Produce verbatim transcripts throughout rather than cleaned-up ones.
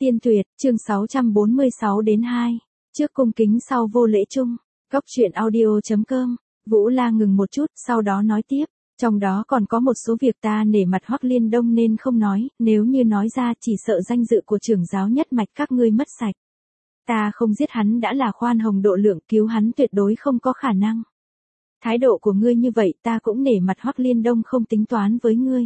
Tiên tuyệt, chương sáu trăm bốn mươi sáu đến hai. Trước cung kính sau vô lễ chung. Góc truyện audio.com. Vũ La ngừng một chút, sau đó nói tiếp. Trong đó còn có một số việc ta nể mặt Hoắc Liên Đông nên không nói, nếu như nói ra chỉ sợ danh dự của trưởng giáo nhất mạch các ngươi mất sạch. Ta không giết hắn đã là khoan hồng độ lượng, cứu hắn tuyệt đối không có khả năng. Thái độ của ngươi như vậy ta cũng nể mặt Hoắc Liên Đông không tính toán với ngươi.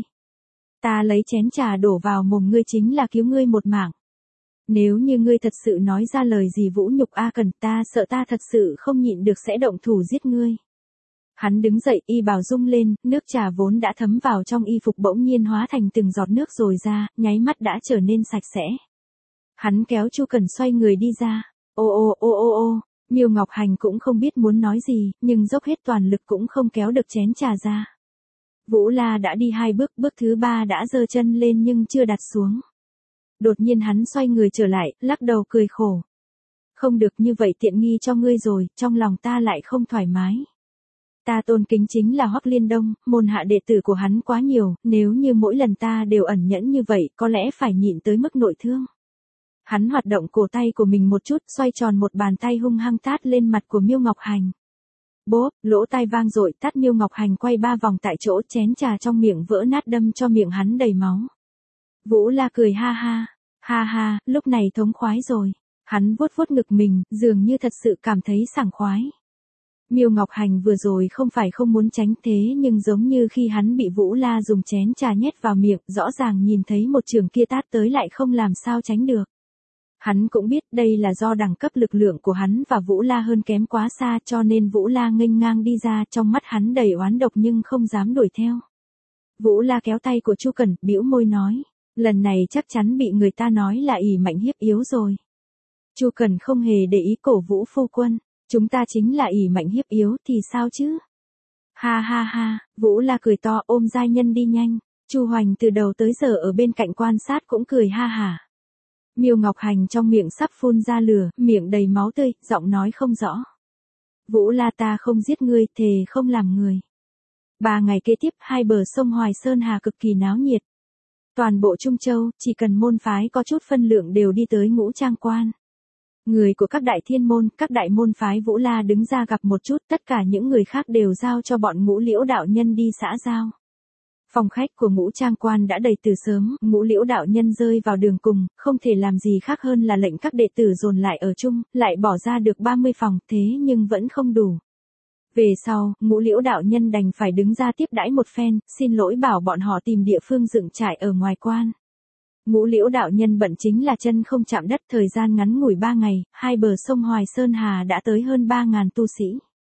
Ta lấy chén trà đổ vào mồm ngươi chính là cứu ngươi một mạng. Nếu như ngươi thật sự nói ra lời gì vũ nhục A Cần, ta sợ ta thật sự không nhịn được sẽ động thủ giết ngươi. Hắn đứng dậy, y bào rung lên, nước trà vốn đã thấm vào trong y phục bỗng nhiên hóa thành từng giọt nước rồi ra, nháy mắt đã trở nên sạch sẽ. Hắn kéo Chu Cần xoay người đi ra. Ô ô ô ô ô, Miêu Ngọc Hành cũng không biết muốn nói gì, nhưng dốc hết toàn lực cũng không kéo được chén trà ra. Vũ La đã đi hai bước, bước thứ ba đã giơ chân lên nhưng chưa đặt xuống. Đột nhiên hắn xoay người trở lại, lắc đầu cười khổ. Không được, như vậy tiện nghi cho ngươi rồi, trong lòng ta lại không thoải mái. Ta tôn kính chính là Hoắc Liên Đông, môn hạ đệ tử của hắn quá nhiều, nếu như mỗi lần ta đều ẩn nhẫn như vậy, có lẽ phải nhịn tới mức nội thương. Hắn hoạt động cổ tay của mình một chút, xoay tròn một bàn tay hung hăng tát lên mặt của Miêu Ngọc Hành. Bốp, lỗ tai vang dội, tát Miêu Ngọc Hành quay ba vòng tại chỗ, chén trà trong miệng vỡ nát đâm cho miệng hắn đầy máu. Vũ La cười ha ha, ha ha, lúc này thống khoái rồi. Hắn vuốt vuốt ngực mình, dường như thật sự cảm thấy sảng khoái. Miêu Ngọc Hành vừa rồi không phải không muốn tránh thế nhưng giống như khi hắn bị Vũ La dùng chén trà nhét vào miệng, rõ ràng nhìn thấy một trường kia tát tới lại không làm sao tránh được. Hắn cũng biết đây là do đẳng cấp lực lượng của hắn và Vũ La hơn kém quá xa cho nên Vũ La nghênh ngang đi ra, trong mắt hắn đầy oán độc nhưng không dám đuổi theo. Vũ La kéo tay của Chu Cẩn, bĩu môi nói, lần này chắc chắn bị người ta nói là ỷ mạnh hiếp yếu rồi. Chu Cẩn không hề để ý cổ vũ phu quân, chúng ta chính là ỷ mạnh hiếp yếu thì sao chứ? Ha ha ha, Vũ La cười to, ôm giai nhân đi nhanh. Chu Hoành từ đầu tới giờ ở bên cạnh quan sát cũng cười ha hả. Miêu Ngọc Hành trong miệng sắp phun ra lửa, miệng đầy máu tươi, giọng nói không rõ. Vũ La, ta không giết ngươi, thề không làm người. Ba ngày kế tiếp, hai bờ sông Hoài Sơn Hà cực kỳ náo nhiệt. Toàn bộ Trung Châu, chỉ cần môn phái có chút phân lượng đều đi tới Ngũ Trang Quan. Người của các đại thiên môn, các đại môn phái Vũ La đứng ra gặp một chút, tất cả những người khác đều giao cho bọn Ngũ Liễu đạo nhân đi xã giao. Phòng khách của Ngũ Trang Quan đã đầy từ sớm, Ngũ Liễu đạo nhân rơi vào đường cùng, không thể làm gì khác hơn là lệnh các đệ tử dồn lại ở chung, lại bỏ ra được ba mươi phòng, thế nhưng vẫn không đủ. Về sau, Ngũ Liễu đạo nhân đành phải đứng ra tiếp đãi một phen, xin lỗi bảo bọn họ tìm địa phương dựng trại ở ngoài quan. Ngũ Liễu đạo nhân bận chính là chân không chạm đất, thời gian ngắn ngủi ba ngày, hai bờ sông Hoài Sơn Hà đã tới hơn ba ngàn tu sĩ.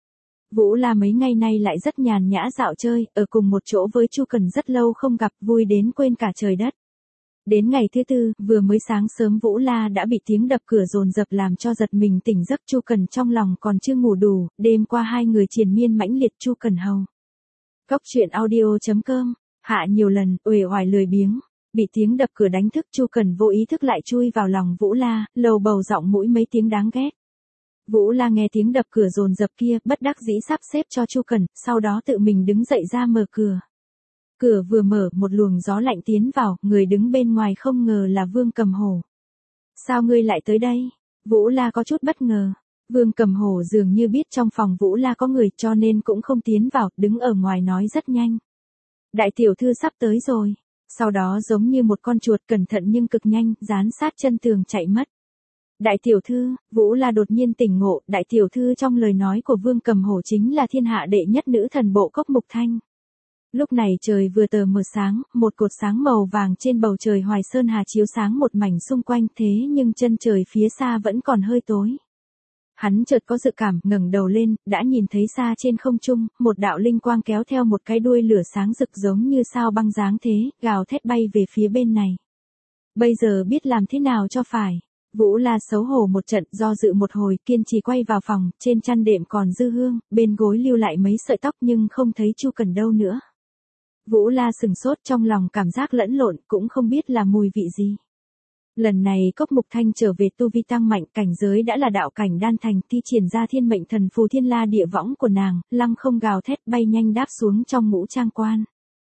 Vũ La mấy ngày nay lại rất nhàn nhã dạo chơi, ở cùng một chỗ với Chu Cần rất lâu không gặp, vui đến quên cả trời đất. Đến ngày thứ tư, vừa mới sáng sớm Vũ La đã bị tiếng đập cửa dồn dập làm cho giật mình tỉnh giấc. Chu Cần trong lòng còn chưa ngủ đủ, đêm qua hai người triền miên mãnh liệt. Chu Cần hầu. Góc truyện audio.com. Hạ nhiều lần, uể oải lười biếng. Bị tiếng đập cửa đánh thức, Chu Cần vô ý thức lại chui vào lòng Vũ La, lầu bầu giọng mũi mấy tiếng đáng ghét. Vũ La nghe tiếng đập cửa dồn dập kia, bất đắc dĩ sắp xếp cho Chu Cần, sau đó tự mình đứng dậy ra mở cửa. Cửa vừa mở, một luồng gió lạnh tiến vào, người đứng bên ngoài không ngờ là Vương Cầm Hổ. Sao ngươi lại tới đây? Vũ La có chút bất ngờ. Vương Cầm Hổ dường như biết trong phòng Vũ La có người cho nên cũng không tiến vào, đứng ở ngoài nói rất nhanh. Đại tiểu thư sắp tới rồi. Sau đó giống như một con chuột cẩn thận nhưng cực nhanh, dán sát chân tường chạy mất. Đại tiểu thư, Vũ La đột nhiên tỉnh ngộ, đại tiểu thư trong lời nói của Vương Cầm Hổ chính là thiên hạ đệ nhất nữ thần bộ Cốc Mục Thanh. Lúc này trời vừa tờ mờ sáng, một cột sáng màu vàng trên bầu trời Hoài Sơn Hà chiếu sáng một mảnh xung quanh, thế nhưng chân trời phía xa vẫn còn hơi tối. Hắn chợt có dự cảm, ngẩng đầu lên, đã nhìn thấy xa trên không trung, một đạo linh quang kéo theo một cái đuôi lửa sáng rực giống như sao băng dáng thế, gào thét bay về phía bên này. Bây giờ biết làm thế nào cho phải. Vũ La xấu hổ một trận, do dự một hồi, kiên trì quay vào phòng, trên chăn đệm còn dư hương, bên gối lưu lại mấy sợi tóc nhưng không thấy Chu Cần đâu nữa. Vũ La sừng sốt, trong lòng cảm giác lẫn lộn, cũng không biết là mùi vị gì. Lần này Cốc Mục Thanh trở về tu vi tăng mạnh, cảnh giới đã là đạo cảnh đan thành, thi triển ra thiên mệnh thần phù thiên la địa võng của nàng, lăng không gào thét bay nhanh đáp xuống trong Ngũ Trang Quan.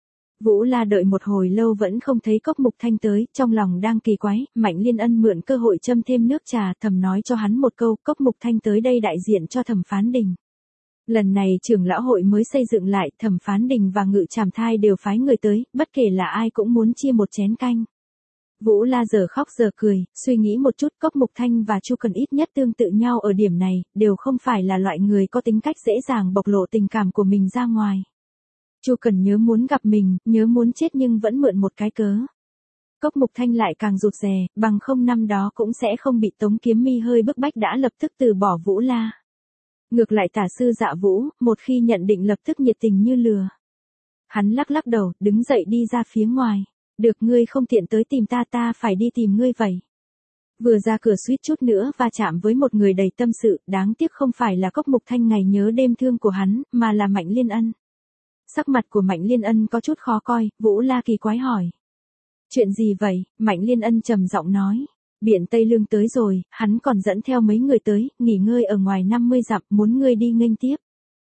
Vũ La đợi một hồi lâu vẫn không thấy Cốc Mục Thanh tới, trong lòng đang kỳ quái, Mạnh Liên Ân mượn cơ hội châm thêm nước trà, thầm nói cho hắn một câu, Cốc Mục Thanh tới đây đại diện cho Thẩm Phán Đình. Lần này trưởng lão hội mới xây dựng lại, Thẩm Phán Đình và Ngự Trảm Thai đều phái người tới, bất kể là ai cũng muốn chia một chén canh. Vũ La giờ khóc giờ cười, suy nghĩ một chút, Cốc Mục Thanh và Chu Cần ít nhất tương tự nhau ở điểm này, đều không phải là loại người có tính cách dễ dàng bộc lộ tình cảm của mình ra ngoài. Chu Cần nhớ muốn gặp mình, nhớ muốn chết nhưng vẫn mượn một cái cớ. Cốc Mục Thanh lại càng rụt rè, bằng không năm đó cũng sẽ không bị Tống Kiếm Mi hơi bức bách đã lập tức từ bỏ Vũ La. Ngược lại tả sư Dạ Vũ, một khi nhận định lập tức nhiệt tình như lừa. Hắn lắc lắc đầu, đứng dậy đi ra phía ngoài. Được, ngươi không tiện tới tìm ta, ta phải đi tìm ngươi vậy. Vừa ra cửa suýt chút nữa va chạm với một người đầy tâm sự, đáng tiếc không phải là Cốc Mục Thanh ngày nhớ đêm thương của hắn, mà là Mạnh Liên Ân. Sắc mặt của Mạnh Liên Ân có chút khó coi, Vũ La kỳ quái hỏi. Chuyện gì vậy? Mạnh Liên Ân trầm giọng nói. Biển Tây Lương tới rồi, hắn còn dẫn theo mấy người tới, nghỉ ngơi ở ngoài năm mươi dặm, muốn ngươi đi nghênh tiếp.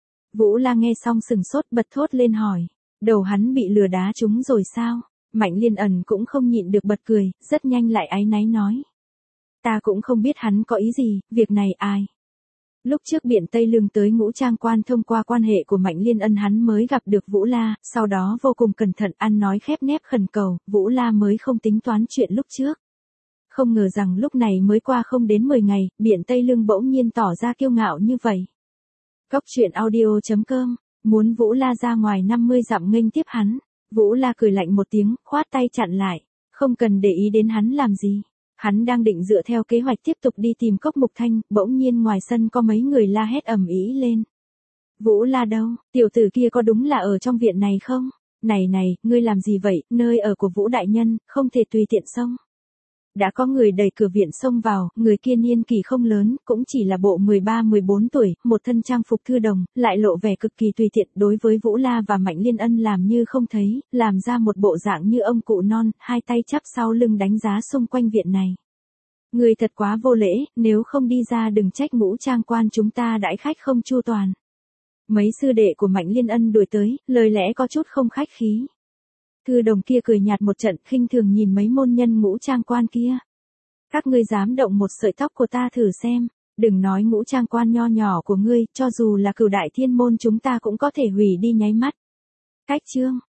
Vũ La nghe xong sừng sốt bật thốt lên hỏi. Đầu hắn bị lừa đá trúng rồi sao? Mạnh Liên Ân cũng không nhịn được bật cười, rất nhanh lại áy náy nói. Ta cũng không biết hắn có ý gì, việc này ai. Lúc trước Biển Tây Lương tới Ngũ Trang Quan thông qua quan hệ của Mạnh Liên Ân hắn mới gặp được Vũ La, sau đó vô cùng cẩn thận ăn nói khép nép khẩn cầu, Vũ La mới không tính toán chuyện lúc trước. Không ngờ rằng lúc này mới qua không đến mười ngày, Biển Tây Lương bỗng nhiên tỏ ra kiêu ngạo như vậy. Góc truyện audio chấm com, muốn Vũ La ra ngoài năm mươi dặm nghênh tiếp hắn. Vũ La cười lạnh một tiếng, khoát tay chặn lại, không cần để ý đến hắn làm gì. Hắn đang định dựa theo kế hoạch tiếp tục đi tìm Cốc Mục Thanh, bỗng nhiên ngoài sân có mấy người la hét ầm ĩ lên. Vũ La đâu, tiểu tử kia có đúng là ở trong viện này không? Này này, ngươi làm gì vậy, nơi ở của Vũ Đại Nhân, không thể tùy tiện xông. Đã có người đẩy cửa viện xông vào, người kia niên kỳ không lớn, cũng chỉ là bộ mười ba mười bốn tuổi, một thân trang phục thư đồng, lại lộ vẻ cực kỳ tùy tiện đối với Vũ La và Mạnh Liên Ân làm như không thấy, làm ra một bộ dạng như ông cụ non, hai tay chắp sau lưng đánh giá xung quanh viện này. Người thật quá vô lễ, nếu không đi ra đừng trách Ngũ Trang Quan chúng ta đãi khách không chu toàn. Mấy sư đệ của Mạnh Liên Ân đuổi tới, lời lẽ có chút không khách khí. Thư đồng kia cười nhạt một trận, khinh thường nhìn mấy môn nhân Ngũ Trang Quan kia. Các ngươi dám động một sợi tóc của ta thử xem, đừng nói Ngũ Trang Quan nho nhỏ của ngươi, cho dù là Cửu Đại Thiên môn chúng ta cũng có thể hủy đi nháy mắt. Cách chương